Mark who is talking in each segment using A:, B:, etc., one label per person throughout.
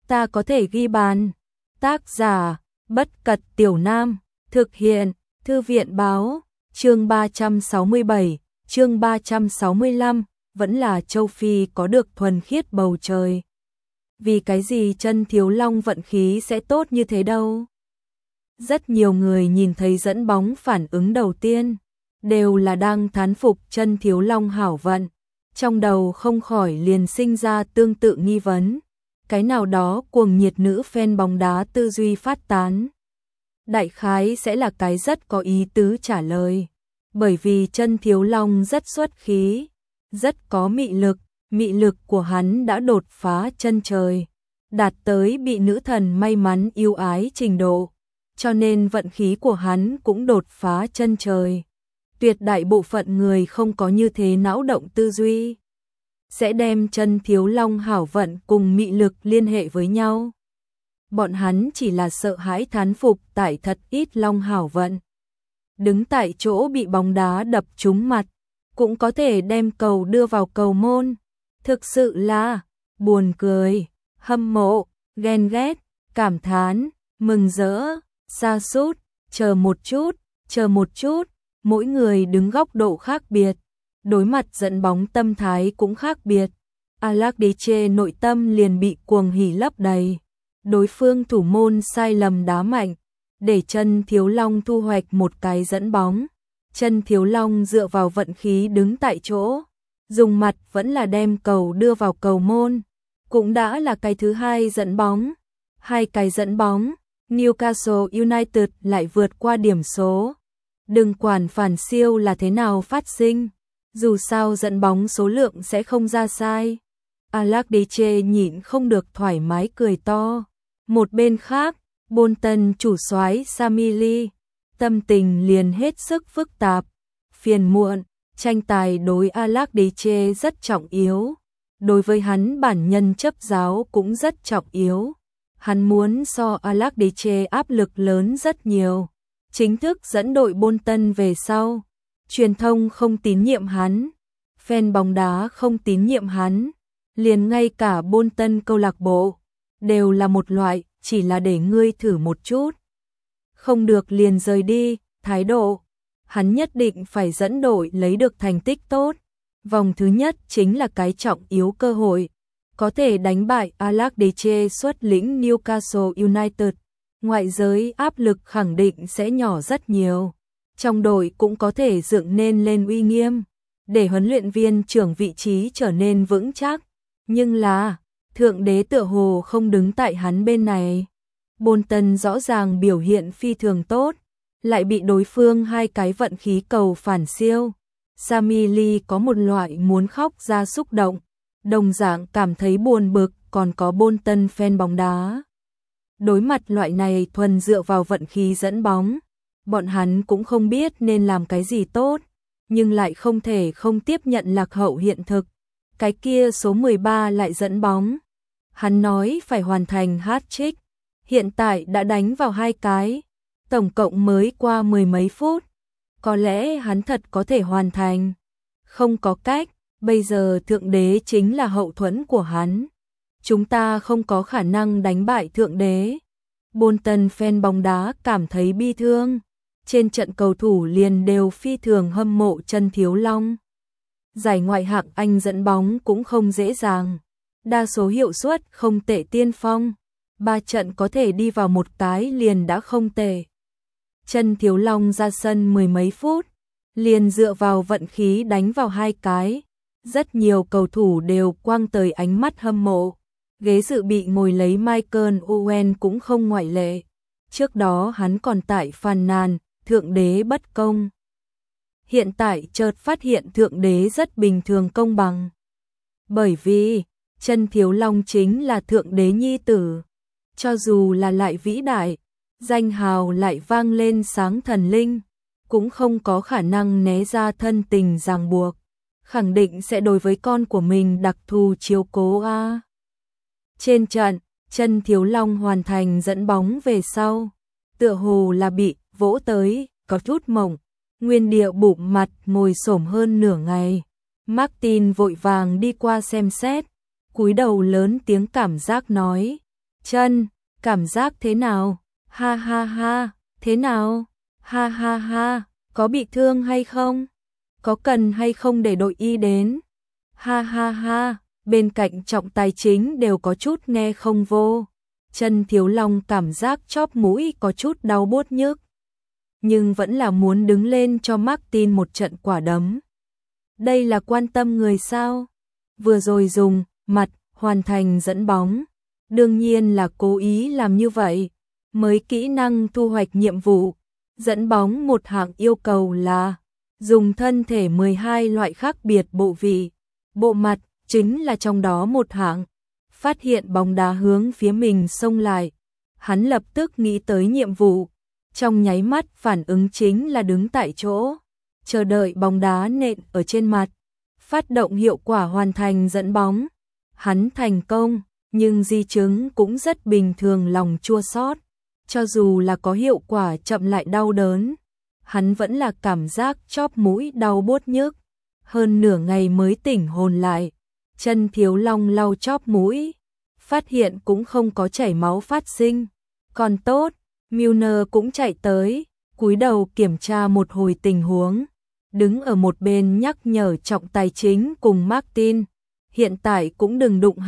A: ta có thể ghi bàn. Tác giả, Bất Cật Tiểu Nam, thực hiện, Thư viện Báo, chương 367, chương 365, vẫn là châu Phi có được thuần khiết bầu trời. Vì cái gì Chân Thiếu Long vận khí sẽ tốt như thế đâu? Rất nhiều người nhìn thấy dẫn bóng phản ứng đầu tiên, đều là đang thán phục Chân Thiếu Long hảo vận, trong đầu không khỏi liền sinh ra tương tự nghi vấn. Cái nào đó cuồng nhiệt nữ fan bóng đá tư duy phát tán. Đại khái sẽ là cái rất có ý tứ trả lời. Bởi vì Chân Thiếu Long rất xuất khí, rất có mị lực của hắn đã đột phá chân trời, đạt tới bị nữ thần may mắn yêu ái trình độ, cho nên vận khí của hắn cũng đột phá chân trời. Tuyệt đại bộ phận người không có như thế não động tư duy, sẽ đem Chân Thiếu Long hảo vận cùng mị lực liên hệ với nhau. Bọn hắn chỉ là sợ hãi thán phục tại thật ít long hảo vận. Đứng tại chỗ bị bóng đá đập trúng mặt, cũng có thể đem cầu đưa vào cầu môn. Thực sự là buồn cười, hâm mộ, ghen ghét, cảm thán, mừng rỡ, sa sút, chờ một chút, mỗi người đứng góc độ khác biệt, đối mặt dẫn bóng tâm thái cũng khác biệt. Alakdiche nội tâm liền bị cuồng hỉ lấp đầy. Đối phương thủ môn sai lầm đá mạnh, để Chân Thiếu Long thu hoạch một cái dẫn bóng. Chân Thiếu Long dựa vào vận khí đứng tại chỗ, dùng mặt vẫn là đem cầu đưa vào cầu môn, cũng đã là cái thứ hai dẫn bóng. Hai cái dẫn bóng, Newcastle United lại vượt qua điểm số. Đừng quản phản siêu là thế nào phát sinh, dù sao dẫn bóng số lượng sẽ không ra sai. Alakdiche nhịn không được thoải mái cười to. Một bên khác, Bolton chủ soái Sammy Lee, tâm tình liền hết sức phức tạp, phiền muộn. Tranh tài đối Alakdiche rất trọng yếu, đối với hắn bản nhân chấp giáo cũng rất trọng yếu. Hắn muốn so Alakdiche áp lực lớn rất nhiều. Chính thức dẫn đội Bolton về sau, truyền thông không tín nhiệm hắn, fan bóng đá không tín nhiệm hắn, liền ngay cả Bolton câu lạc bộ đều là một loại chỉ là để ngươi thử một chút, không được liền rời đi thái độ. Hắn nhất định phải dẫn đội lấy được thành tích tốt. Vòng thứ nhất chính là cái trọng yếu cơ hội, có thể đánh bại Alakdiche xuất lĩnh Newcastle United. Ngoại giới áp lực khẳng định sẽ nhỏ rất nhiều. Trong đội cũng có thể dựng nên lên uy nghiêm, để huấn luyện viên trưởng vị trí trở nên vững chắc. Nhưng là, thượng đế tựa hồ không đứng tại hắn bên này. Bolton rõ ràng biểu hiện phi thường tốt, lại bị đối phương hai cái vận khí cầu phản siêu. Sammy Lee có một loại muốn khóc ra xúc động, đồng dạng cảm thấy buồn bực. Còn có Bolton fan bóng đá, đối mặt loại này thuần dựa vào vận khí dẫn bóng, bọn hắn cũng không biết nên làm cái gì tốt, nhưng lại không thể không tiếp nhận lạc hậu hiện thực. Cái kia số 13 lại dẫn bóng, hắn nói phải hoàn thành hat-trick, hiện tại đã đánh vào hai cái, tổng cộng mới qua mười mấy phút, có lẽ hắn thật có thể hoàn thành. Không có cách, bây giờ thượng đế chính là hậu thuẫn của hắn. Chúng ta không có khả năng đánh bại thượng đế. Bolton fan bóng đá cảm thấy bi thương. Trên trận cầu thủ liền đều phi thường hâm mộ Chân Thiếu Long. Giải ngoại hạng Anh dẫn bóng cũng không dễ dàng. Đa số hiệu suất không tệ tiên phong. 3 trận có thể đi vào một cái liền đã không tệ. Chân Thiếu Long ra sân mười mấy phút, liền dựa vào vận khí đánh vào hai cái. Rất nhiều cầu thủ đều quăng tới ánh mắt hâm mộ. Ghế dự bị ngồi lấy Michael Owen cũng không ngoại lệ. Trước đó hắn còn tại phàn nàn, thượng đế bất công. Hiện tại chợt phát hiện thượng đế rất bình thường công bằng. Bởi vì, Chân Thiếu Long chính là thượng đế nhi tử. Cho dù là lại vĩ đại, danh hào lại vang lên sáng thần linh, cũng không có khả năng né ra thân tình ràng buộc. Khẳng định sẽ đối với con của mình đặc thù chiếu cố a. Trên trận, Chân Thiếu Long hoàn thành dẫn bóng về sau, tựa hồ là bị vỗ tới, có chút mộng, nguyên địa bụm mặt ngồi xổm hơn nửa ngày. Martin vội vàng đi qua xem xét, cúi đầu lớn tiếng cảm giác nói, Chân, cảm giác thế nào? Ha ha ha, thế nào? Ha ha ha, có bị thương hay không? Có cần hay không để đội y đến? Ha ha ha, bên cạnh trọng tài chính đều có chút nghe không vô. Chân Thiếu Long cảm giác chóp mũi có chút đau buốt nhức, nhưng vẫn là muốn đứng lên cho Martin một trận quả đấm. Đây là quan tâm người sao? Vừa rồi dùng mặt hoàn thành dẫn bóng, đương nhiên là cố ý làm như vậy, mới kỹ năng thu hoạch nhiệm vụ. Dẫn bóng một hạng yêu cầu là dùng thân thể 12 loại khác biệt bộ vị, bộ mặt chính là trong đó một hạng. Phát hiện bóng đá hướng phía mình xông lại, hắn lập tức nghĩ tới nhiệm vụ, trong nháy mắt phản ứng chính là đứng tại chỗ, chờ đợi bóng đá nện ở trên mặt, phát động hiệu quả hoàn thành dẫn bóng. Hắn thành công, nhưng di chứng cũng rất bình thường, lòng chua xót. Cho dù là có hiệu quả chậm lại đau đớn, hắn vẫn là cảm giác chóp mũi đau buốt nhức. Hơn nửa ngày mới tỉnh hồn lại, Chân Thiếu Long lau chóp mũi, phát hiện cũng không có chảy máu phát sinh. Còn tốt, Milner cũng chạy tới, cúi đầu kiểm tra một hồi tình huống, đứng ở một bên nhắc nhở trọng tài chính cùng Martin, hiện tại cũng đừng đụng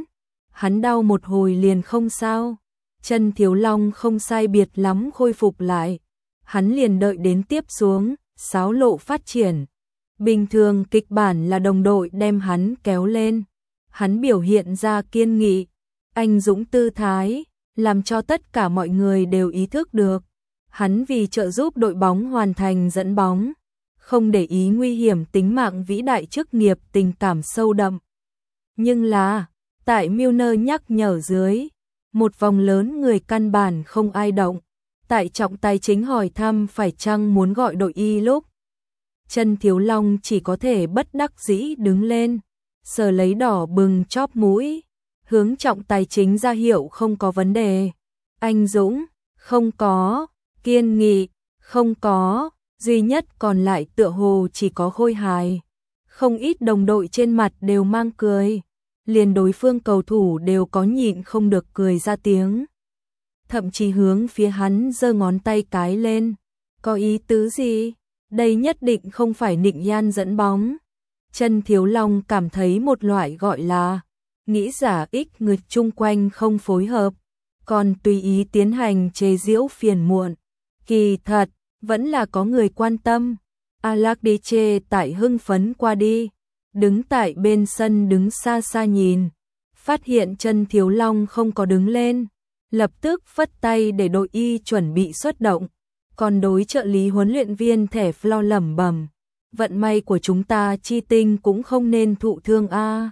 A: hắn đau một hồi liền không sao. Chân Thiếu Long không sai biệt lắm khôi phục lại, hắn liền đợi đến tiếp xuống, xáo lộ phát triển. Bình thường kịch bản là đồng đội đem hắn kéo lên, hắn biểu hiện ra kiên nghị, anh dũng tư thái, làm cho tất cả mọi người đều ý thức được. Hắn vì trợ giúp đội bóng hoàn thành dẫn bóng, không để ý nguy hiểm tính mạng vĩ đại chức nghiệp, tình cảm sâu đậm. Nhưng là, tại Milner nhắc nhở dưới, một vòng lớn người căn bản không ai động. Tại trọng tài chính hỏi thăm phải chăng muốn gọi đội y lúc, Chân Thiếu Long chỉ có thể bất đắc dĩ đứng lên, sờ lấy đỏ bừng chóp mũi, hướng trọng tài chính ra hiệu không có vấn đề. Anh dũng, không có, kiên nghị, không có, duy nhất còn lại tựa hồ chỉ có Khôi Hài. Không ít đồng đội trên mặt đều mang cười, liền đối phương cầu thủ đều có nhịn không được cười ra tiếng. Thậm chí hướng phía hắn giơ ngón tay cái lên. Có ý tứ gì? Đây nhất định không phải Nịnh Yan dẫn bóng. Chân Thiếu Long cảm thấy một loại gọi là nghĩ giả ích người chung quanh không phối hợp, còn tùy ý tiến hành chế giễu phiền muộn. Kỳ thật, vẫn là có người quan tâm. Alakdiche tại hưng phấn qua đi, đứng tại bên sân đứng xa xa nhìn, phát hiện Chân Thiếu Long không có đứng lên, lập tức phất tay để đội y chuẩn bị xuất động. Còn đối trợ lý huấn luyện viên thẻ Flo lẩm bẩm, vận may của chúng ta chi tinh cũng không nên thụ thương a.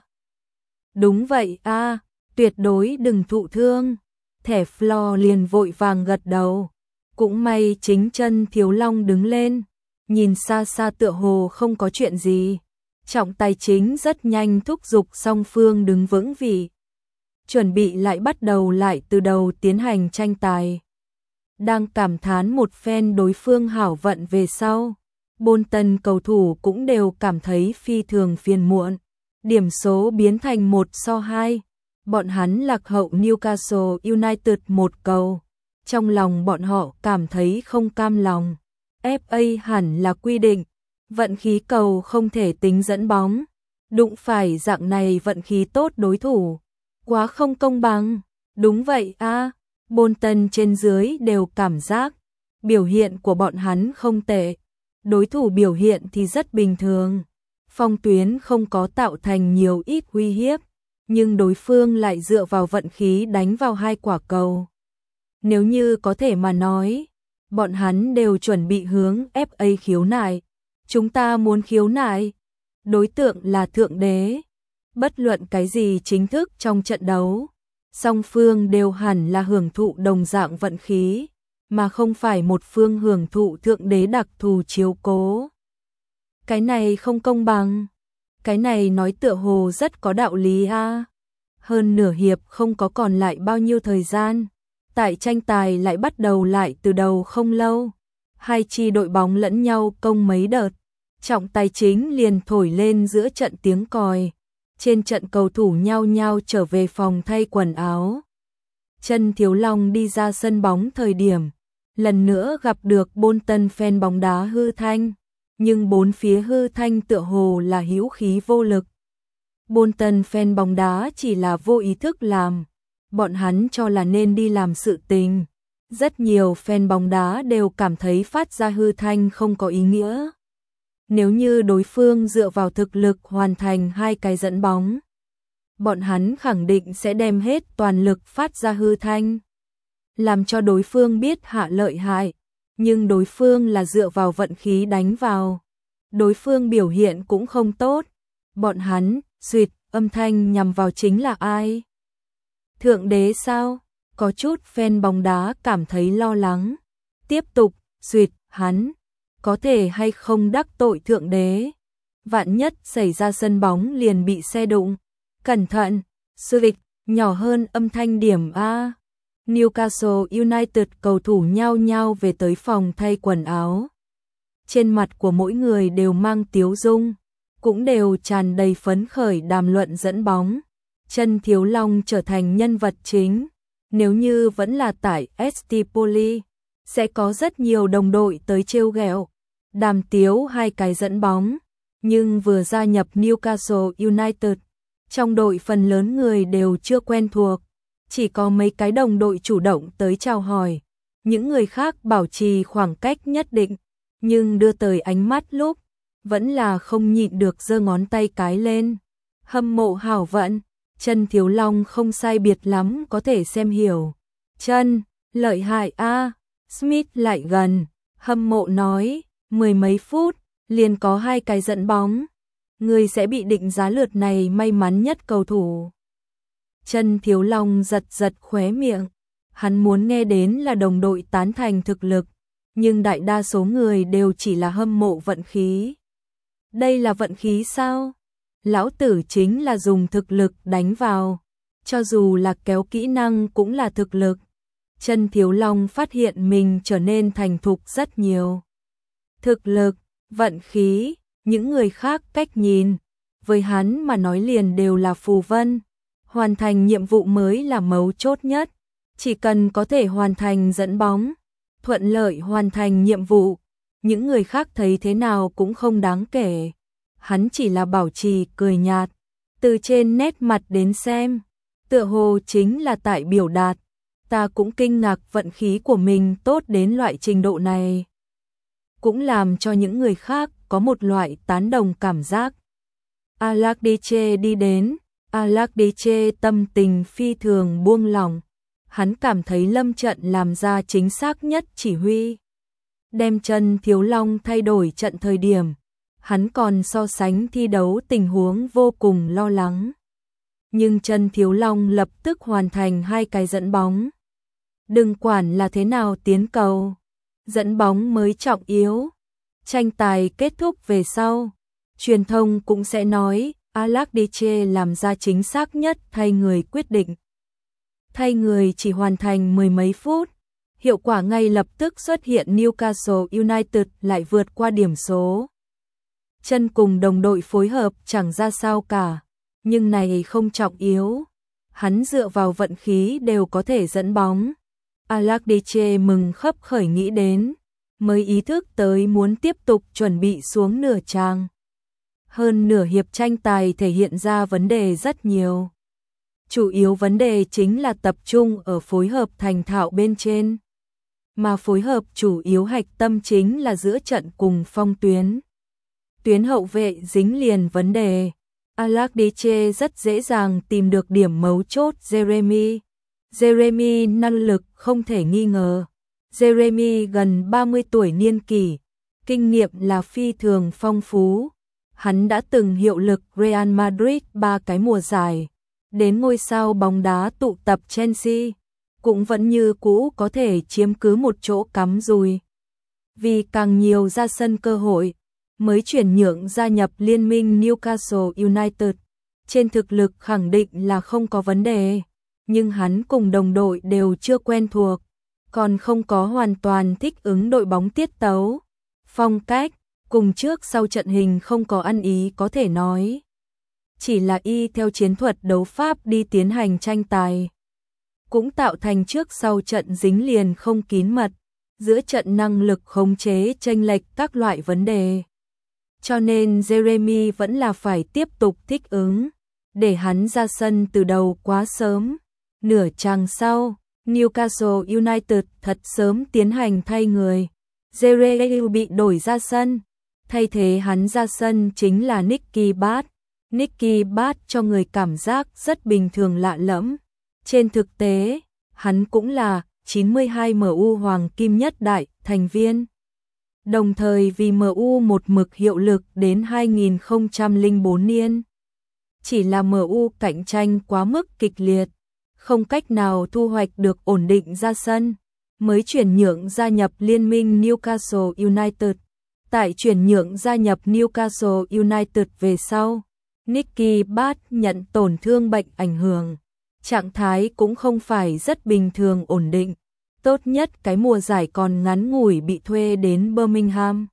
A: Đúng vậy a, tuyệt đối đừng thụ thương. Thẻ Flo liền vội vàng gật đầu. Cũng may chính Chân Thiếu Long đứng lên, nhìn xa xa tựa hồ không có chuyện gì. Trọng tài chính rất nhanh thúc giục song phương đứng vững vị, chuẩn bị lại bắt đầu lại từ đầu tiến hành tranh tài. Đang cảm thán một phen đối phương hảo vận về sau, Bolton cầu thủ cũng đều cảm thấy phi thường phiền muộn. Điểm số biến thành 1-2, bọn hắn lạc hậu Newcastle United 1 cầu. Trong lòng bọn họ cảm thấy không cam lòng. FA hẳn là quy định, vận khí cầu không thể tính dẫn bóng. Đụng phải dạng này vận khí tốt đối thủ, quá không công bằng. Đúng vậy a, Bolton trên dưới đều cảm giác biểu hiện của bọn hắn không tệ, đối thủ biểu hiện thì rất bình thường. Phong tuyến không có tạo thành nhiều ít uy hiếp, nhưng đối phương lại dựa vào vận khí đánh vào 2 quả cầu. Nếu như có thể mà nói, bọn hắn đều chuẩn bị hướng FA khiếu nại. Chúng ta muốn khiếu nại, đối tượng là Thượng Đế. Bất luận cái gì chính thức trong trận đấu, song phương đều hẳn là hưởng thụ đồng dạng vận khí, mà không phải một phương hưởng thụ Thượng Đế đặc thù chiếu cố. Cái này không công bằng. Cái này nói tựa hồ rất có đạo lý a. Hơn nửa hiệp không có còn lại bao nhiêu thời gian, tại tranh tài lại bắt đầu lại từ đầu không lâu. Hai chi đội bóng lẫn nhau công mấy đợt, trọng tài chính liền thổi lên giữa trận tiếng còi. Trên trận cầu thủ nhao nhao trở về phòng thay quần áo. Chân Thiếu Long đi ra sân bóng thời điểm, lần nữa gặp được Bolton fan bóng đá hư thanh, nhưng bốn phía hư thanh tựa hồ là hữu khí vô lực. Bolton fan bóng đá chỉ là vô ý thức làm, bọn hắn cho là nên đi làm sự tình. Rất nhiều fan bóng đá đều cảm thấy phát ra hư thanh không có ý nghĩa. Nếu như đối phương dựa vào thực lực hoàn thành 2 cái dẫn bóng, bọn hắn khẳng định sẽ đem hết toàn lực phát ra hư thanh, làm cho đối phương biết hạ lợi hại, nhưng đối phương là dựa vào vận khí đánh vào. Đối phương biểu hiện cũng không tốt, bọn hắn, xuyệt, âm thanh nhằm vào chính là ai? Thượng đế sao? Có chút fan bóng đá cảm thấy lo lắng. Tiếp tục, xuyệt, hắn có thể hay không đắc tội thượng đế? Vạn nhất xảy ra sân bóng liền bị xe đụng. Cẩn thận, xuyệt, nhỏ hơn âm thanh điểm A. Newcastle United cầu thủ nhao nhao về tới phòng thay quần áo. Trên mặt của mỗi người đều mang tiếu dung, cũng đều tràn đầy phấn khởi đàm luận dẫn bóng. Chân Thiếu Long trở thành nhân vật chính. Nếu như vẫn là tại Stipoli, sẽ có rất nhiều đồng đội tới trêu ghẹo, đàm tiếu 2 cái dẫn bóng. Nhưng vừa gia nhập Newcastle United, trong đội phần lớn người đều chưa quen thuộc. Chỉ có mấy cái đồng đội chủ động tới chào hỏi, những người khác bảo trì khoảng cách nhất định, nhưng đưa tới ánh mắt lúc, vẫn là không nhịn được giơ ngón tay cái lên. Hâm mộ hảo vận, Chân Thiếu Long không sai biệt lắm có thể xem hiểu. Chân, lợi hại a. Smith lại gần, hâm mộ nói, 10 mấy phút, liền có 2 cái dẫn bóng. Người sẽ bị định giá lượt này may mắn nhất cầu thủ. Chân Thiếu Long giật giật khóe miệng, hắn muốn nghe đến là đồng đội tán thành thực lực, nhưng đại đa số người đều chỉ là hâm mộ vận khí. Đây là vận khí sao? Lão tử chính là dùng thực lực đánh vào, cho dù là kéo kỹ năng cũng là thực lực. Chân Thiếu Long phát hiện mình trở nên thành thục rất nhiều. Thực lực, vận khí, những người khác cách nhìn, với hắn mà nói liền đều là phù vân. Hoàn thành nhiệm vụ mới là mấu chốt nhất, chỉ cần có thể hoàn thành dẫn bóng, thuận lợi hoàn thành nhiệm vụ, những người khác thấy thế nào cũng không đáng kể. Hắn chỉ là bảo trì cười nhạt, từ trên nét mặt đến xem, tựa hồ chính là tại biểu đạt, ta cũng kinh ngạc vận khí của mình tốt đến loại trình độ này. Cũng làm cho những người khác có một loại tán đồng cảm giác. Alakdiche đi đến, Alakdiche tâm tình phi thường buông lỏng, hắn cảm thấy lâm trận làm ra chính xác nhất chỉ huy. Đem Chân Thiếu Long thay đổi trận thời điểm, hắn còn so sánh thi đấu tình huống vô cùng lo lắng. Nhưng Chân Thiếu Long lập tức hoàn thành 2 cái dẫn bóng. Đừng quản là thế nào tiến cầu, dẫn bóng mới trọng yếu. Tranh tài kết thúc về sau, truyền thông cũng sẽ nói Alakdiche làm ra chính xác nhất thay người quyết định. Thay người chỉ hoàn thành 10 mấy phút, hiệu quả ngay lập tức xuất hiện. Newcastle United lại vượt qua điểm số. Chân cùng đồng đội phối hợp chẳng ra sao cả, nhưng này không trọng yếu. Hắn dựa vào vận khí đều có thể dẫn bóng. Alakdiche mừng khấp khởi nghĩ đến, mới ý thức tới muốn tiếp tục chuẩn bị xuống nửa trang. Hơn nửa hiệp tranh tài thể hiện ra vấn đề rất nhiều. Chủ yếu vấn đề chính là tập trung ở phối hợp thành thạo bên trên. Mà phối hợp chủ yếu hạch tâm chính là giữa trận cùng phong tuyến. Tuyến hậu vệ dính liền vấn đề. Alakdiche rất dễ dàng tìm được điểm mấu chốt Jeremy. Jeremy năng lực không thể nghi ngờ. Jeremy gần 30 tuổi niên kỷ, kinh nghiệm là phi thường phong phú. Hắn đã từng hiệu lực Real Madrid 3 cái mùa giải, đến ngôi sao bóng đá tụ tập Chelsea, cũng vẫn như cũ có thể chiếm cứ một chỗ cắm rùi. Vì càng nhiều ra sân cơ hội, mới chuyển nhượng gia nhập liên minh Newcastle United. Trên thực lực khẳng định là không có vấn đề, nhưng hắn cùng đồng đội đều chưa quen thuộc, còn không có hoàn toàn thích ứng đội bóng tiết tấu, phong cách, cùng trước sau trận hình không có ăn ý có thể nói. Chỉ là y theo chiến thuật đấu pháp đi tiến hành tranh tài. cũng tạo thành trước sau trận dính liền không kín mật, giữa trận năng lực khống chế chênh lệch các loại vấn đề. Cho nên Jeremy vẫn là phải tiếp tục thích ứng, để hắn ra sân từ đầu quá sớm. Nửa chặng sau, Newcastle United thật sớm tiến hành thay người. Jeremy bị đổi ra sân, thay thế hắn ra sân chính là Nicky Butt. Nicky Butt cho người cảm giác rất bình thường lạ lẫm. Trên thực tế, hắn cũng là 92 MU Hoàng Kim nhất đại thành viên. Đồng thời vì MU một mực hiệu lực đến 2004 niên. Chỉ là MU cạnh tranh quá mức kịch liệt, không cách nào thu hoạch được ổn định ra sân, mới chuyển nhượng gia nhập liên minh Newcastle United. Tại chuyển nhượng gia nhập Newcastle United về sau, Nicky Butt nhận tổn thương bệnh ảnh hưởng, trạng thái cũng không phải rất bình thường ổn định. Tốt nhất cái mùa giải còn ngắn ngủi bị thuê đến Birmingham.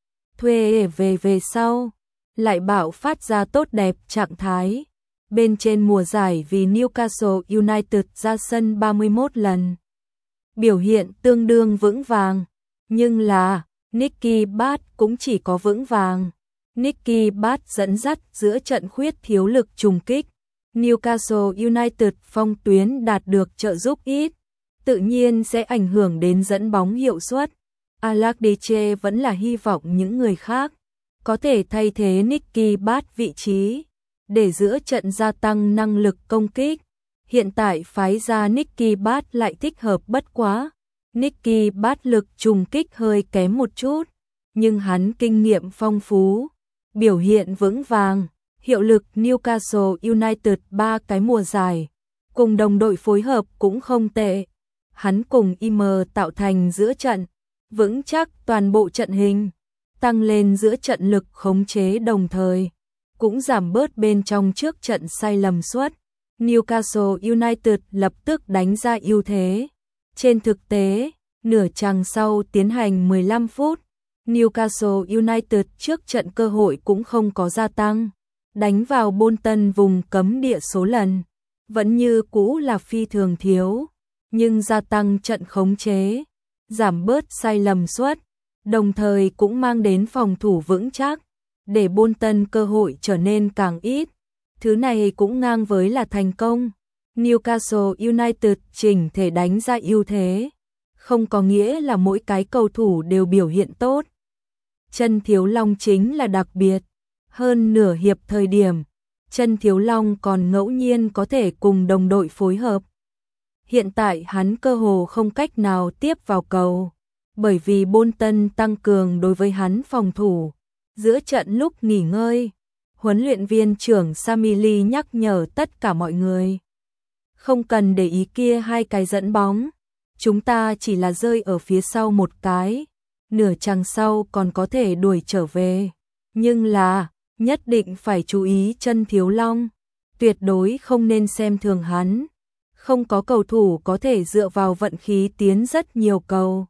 A: Thuê về sau, lại bạo phát ra tốt đẹp trạng thái. Bên trên mùa giải vì Newcastle United ra sân 31 lần. Biểu hiện tương đương vững vàng, nhưng là Nicky Butt cũng chỉ có vững vàng. Nicky Butt dẫn dắt giữa trận khuyết thiếu lực trùng kích. Newcastle United phong tuyến đạt được trợ giúp ít, tự nhiên sẽ ảnh hưởng đến dẫn bóng hiệu suất. Allardyce vẫn là hy vọng những người khác có thể thay thế Nicky Butt vị trí, để giữa trận gia tăng năng lực công kích. Hiện tại phái ra Nicky Butt lại thích hợp bất quá. Nicky Butt lực trùng kích hơi kém một chút, nhưng hắn kinh nghiệm phong phú, biểu hiện vững vàng. Hiệu lực Newcastle United 3 cái mùa giải, cùng đồng đội phối hợp cũng không tệ. Hắn cùng Im tạo thành giữa trận, vững chắc toàn bộ trận hình, tăng lên giữa trận lực khống chế đồng thời, cũng giảm bớt bên trong trước trận sai lầm suất. Newcastle United lập tức đánh ra ưu thế. Trên thực tế, nửa chặng sau tiến hành 15 phút, Newcastle United trước trận cơ hội cũng không có gia tăng. Đánh vào Bolton vùng cấm địa số lần, vẫn như cũ là phi thường thiếu, nhưng gia tăng trận khống chế, giảm bớt sai lầm suất, đồng thời cũng mang đến phòng thủ vững chắc, để Bolton cơ hội trở nên càng ít. Thứ này cũng ngang với là thành công. Newcastle United chỉnh thể đánh ra ưu thế, không có nghĩa là mỗi cái cầu thủ đều biểu hiện tốt. Chân Thiếu Long chính là đặc biệt. Hơn nửa hiệp thời điểm, Chân Thiếu Long còn ngẫu nhiên có thể cùng đồng đội phối hợp. Hiện tại hắn cơ hồ không cách nào tiếp vào cầu, bởi vì Bolton tăng cường đối với hắn phòng thủ. Giữa trận lúc nghỉ ngơi, huấn luyện viên trưởng Samili nhắc nhở tất cả mọi người. Không cần để ý kia hai cái dẫn bóng, chúng ta chỉ là rơi ở phía sau một cái, nửa chặng sau còn có thể đuổi trở về. Nhưng là nhất định phải chú ý Chân Thiếu Long, tuyệt đối không nên xem thường hắn. Không có cầu thủ có thể dựa vào vận khí tiến rất nhiều cầu.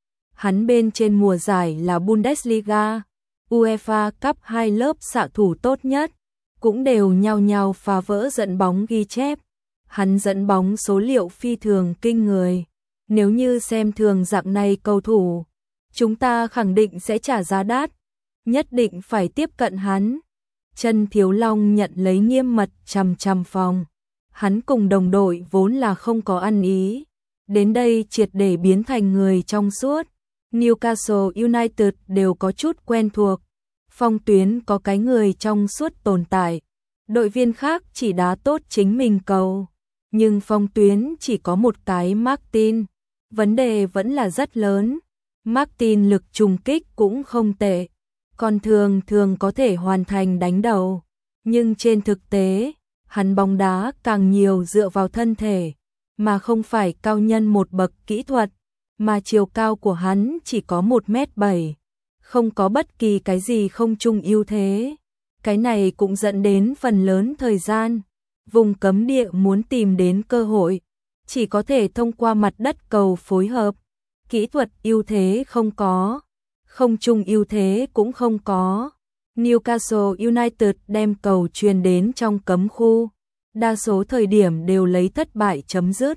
A: Hắn bên trên mùa giải là Bundesliga, UEFA Cup 2 lớp xạ thủ tốt nhất, cũng đều nhau nhau phá vỡ dẫn bóng ghi chép. Hắn dẫn bóng số liệu phi thường kinh người. Nếu như xem thường dạng này cầu thủ, chúng ta khẳng định sẽ trả giá đắt. Nhất định phải tiếp cận hắn. Chân Thiếu Long nhận lấy nghiêm mật chằm phòng. Hắn cùng đồng đội vốn là không có ăn ý, đến đây triệt để biến thành người trong suốt. Newcastle United đều có chút quen thuộc. Phong tuyến có cái người trong suốt tồn tại. Đội viên khác chỉ đá tốt chính mình cầu. Nhưng phong tuyến chỉ có một cái Martin. Vấn đề vẫn là rất lớn. Martin lực trùng kích cũng không tệ, còn thường có thể hoàn thành đánh đầu. Nhưng trên thực tế, hắn bóng đá càng nhiều dựa vào thân thể, mà không phải cao nhân một bậc kỹ thuật, mà chiều cao của hắn chỉ có 1m7, không có bất kỳ cái gì không chung ưu thế. Cái này cũng dẫn đến phần lớn thời gian, vùng cấm địa muốn tìm đến cơ hội, chỉ có thể thông qua mặt đất cầu phối hợp. Kỹ thuật ưu thế không có, không chung ưu thế cũng không có. Newcastle United đem cầu truyền đến trong cấm khu, đa số thời điểm đều lấy thất bại chấm dứt.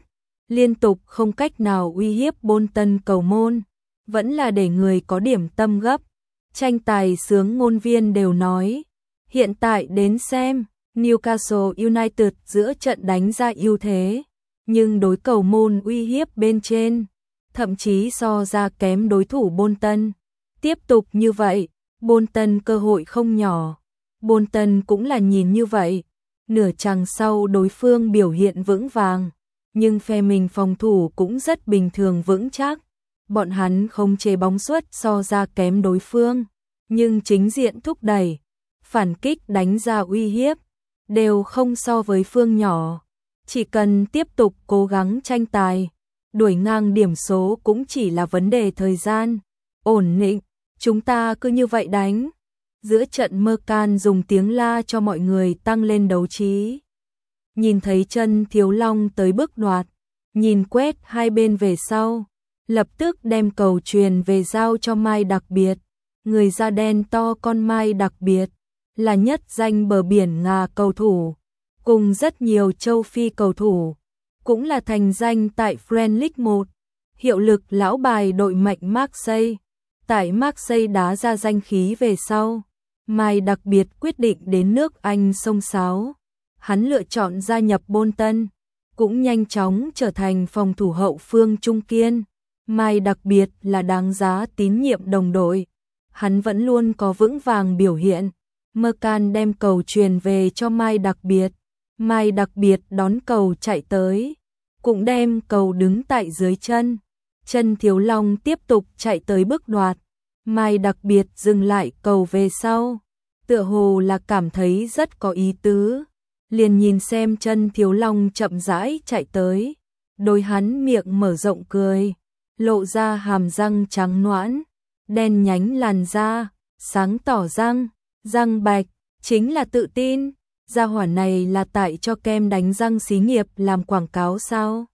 A: liên tục không cách nào uy hiếp Bolton cầu môn, vẫn là để người có điểm tâm gấp. Tranh tài sướng ngôn viên đều nói, hiện tại đến xem, Newcastle United giữa trận đánh ra ưu thế, nhưng đối cầu môn uy hiếp bên trên, thậm chí so ra kém đối thủ Bolton. Tiếp tục như vậy, Bolton cơ hội không nhỏ. Bolton cũng là nhìn như vậy. Nửa chặng sau đối phương biểu hiện vững vàng, nhưng phe mình phòng thủ cũng rất bình thường vững chắc. Bọn hắn không chế bóng suất so ra kém đối phương, nhưng chính diện thúc đẩy, phản kích đánh ra uy hiếp, đều không so với phương nhỏ. Chỉ cần tiếp tục cố gắng tranh tài, đuổi ngang điểm số cũng chỉ là vấn đề thời gian. Ổn định, chúng ta cứ như vậy đánh. Giữa trận Mercan dùng tiếng la cho mọi người tăng lên đấu trí. Nhìn thấy chân Thiếu Long tới bước đoạt, nhìn quét hai bên về sau, lập tức đem cầu truyền về giao cho Mai Đặc Biệt. Người da đen to con Mai Đặc Biệt, là nhất danh bờ biển Nga cầu thủ, cùng rất nhiều châu Phi cầu thủ, cũng là thành danh tại French League 1, hiệu lực lão bài đội mạnh Marseille. Tại Marseille đá ra danh khí về sau, Mai Đặc Biệt quyết định đến nước Anh xông xáo. Hắn lựa chọn gia nhập Bolton, cũng nhanh chóng trở thành phòng thủ hậu phương trung kiên. Mai Đặc Biệt là đáng giá tín nhiệm đồng đội. Hắn vẫn luôn có vững vàng biểu hiện. Mercan đem cầu truyền về cho Mai Đặc Biệt. Mai Đặc Biệt đón cầu chạy tới, cũng đem cầu đứng tại dưới chân. Chân Thiếu Long tiếp tục chạy tới bước đoạt. Mai Đặc Biệt dừng lại cầu về sau, tựa hồ là cảm thấy rất có ý tứ. Liền nhìn xem chân Thiếu Long chậm rãi chạy tới, đôi hắn miệng mở rộng cười, lộ ra hàm răng trắng nõn, đen nhánh làn da, sáng tỏ răng, răng bạch, chính là tự tin. Gia hỏa này là tại cho kem đánh răng xí nghiệp làm quảng cáo sao?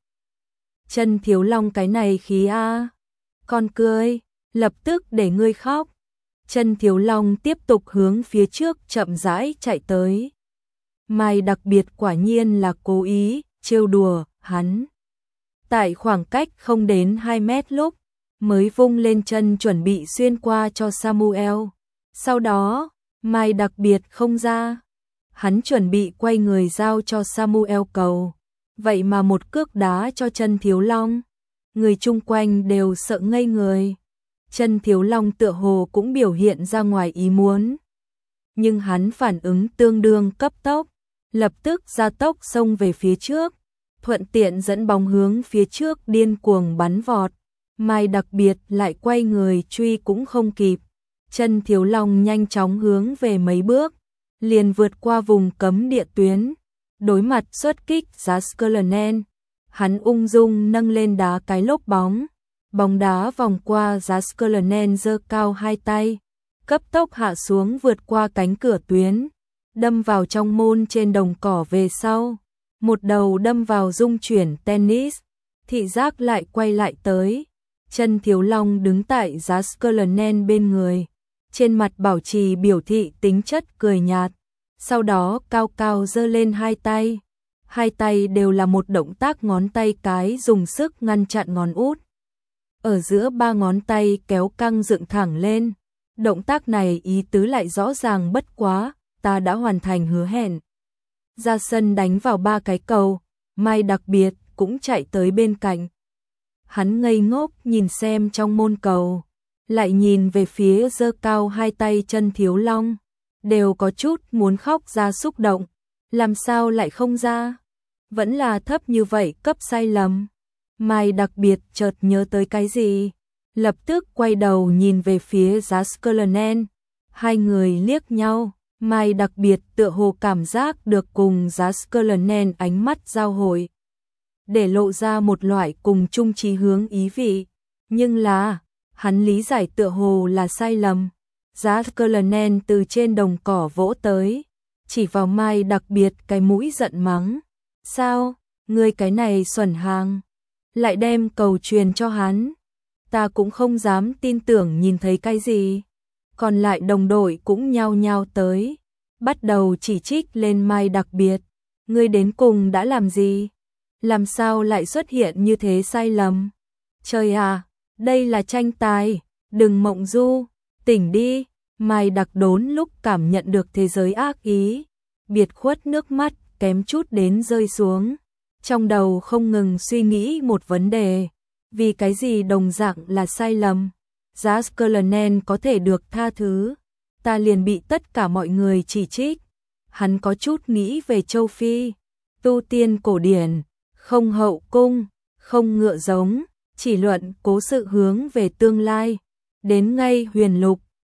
A: Chân Thiếu Long cái này khí a. Con cười, lập tức để ngươi khóc. Chân Thiếu Long tiếp tục hướng phía trước chậm rãi chạy tới. Mai Đặc Biệt quả nhiên là cố ý trêu đùa hắn. Tại khoảng cách không đến 2 mét lúc, mới vung lên chân chuẩn bị xuyên qua cho Samuel. Sau đó, Mai Đặc Biệt không ra. Hắn chuẩn bị quay người giao cho Samuel cầu. Vậy mà một cước đá cho chân Thiếu Long. Người chung quanh đều sợ ngây người. Chân Thiếu Long tựa hồ cũng biểu hiện ra ngoài ý muốn. Nhưng hắn phản ứng tương đương cấp tốc, lập tức gia tốc xông về phía trước, thuận tiện dẫn bóng hướng phía trước điên cuồng bắn vọt. Mai Đặc Biệt lại quay người truy cũng không kịp. Chân Thiếu Long nhanh chóng hướng về mấy bước, liền vượt qua vùng cấm địa tuyến. Đối mặt xuất kích Jaskerlenen, hắn ung dung nâng lên đá cái lốp bóng. Bóng đá vòng qua Jaskerlenen giơ cao hai tay, cấp tốc hạ xuống vượt qua cánh cửa tuyến, đâm vào trong môn trên đồng cỏ về sau. Một đầu đâm vào dung chuyển tennis, thị giác lại quay lại tới. Chân Thiếu Long đứng tại Jaskerlenen bên người, trên mặt bảo trì biểu thị tính chất cười nhạt. Sau đó cao cao giơ lên hai tay. Hai tay đều là một động tác ngón tay cái dùng sức ngăn chặn ngón út. Ở giữa ba ngón tay kéo căng dựng thẳng lên. Động tác này ý tứ lại rõ ràng bất quá, ta đã hoàn thành hứa hẹn. Ra sân đánh vào ba cái cầu, Mai Đặc Biệt cũng chạy tới bên cạnh. Hắn ngây ngốc nhìn xem trong môn cầu, lại nhìn về phía giơ cao hai tay chân Thiếu Long, đều có chút muốn khóc ra xúc động. Làm sao lại không ra? Vẫn là thấp như vậy cấp sai lầm. Mai Đặc Biệt chợt nhớ tới cái gì, lập tức quay đầu nhìn về phía Jaskerlenen. Hai người liếc nhau, Mai Đặc Biệt tựa hồ cảm giác được cùng Jaskerlenen ánh mắt giao hội, để lộ ra một loại cùng chung chí hướng ý vị. Nhưng là, hắn lý giải tựa hồ là sai lầm. Jaskerlenen từ trên đồng cỏ vỗ tới, chỉ vào Mai Đặc Biệt cái mũi giận mắng. Sao, ngươi cái này xuẩn hàng, lại đem cầu truyền cho hắn. Ta cũng không dám tin tưởng nhìn thấy cái gì. Còn lại đồng đội cũng nhao nhao tới, bắt đầu chỉ trích lên Mai Đặc Biệt. Ngươi đến cùng đã làm gì? Làm sao lại xuất hiện như thế sai lầm? Trời à, đây là tranh tài, đừng mộng du, tỉnh đi. Mai Đặc Đốn lúc cảm nhận được thế giới ác ý, biệt khuất nước mắt kém chút đến rơi xuống. Trong đầu không ngừng suy nghĩ một vấn đề, vì cái gì đồng dạng là sai lầm, giá Skurlonen có thể được tha thứ, ta liền bị tất cả mọi người chỉ trích. Hắn có chút nghĩ về châu Phi, tu tiên cổ điển, không hậu cung, không ngựa giống, chỉ luận cố sự hướng về tương lai. Đến ngay Huyền Lục,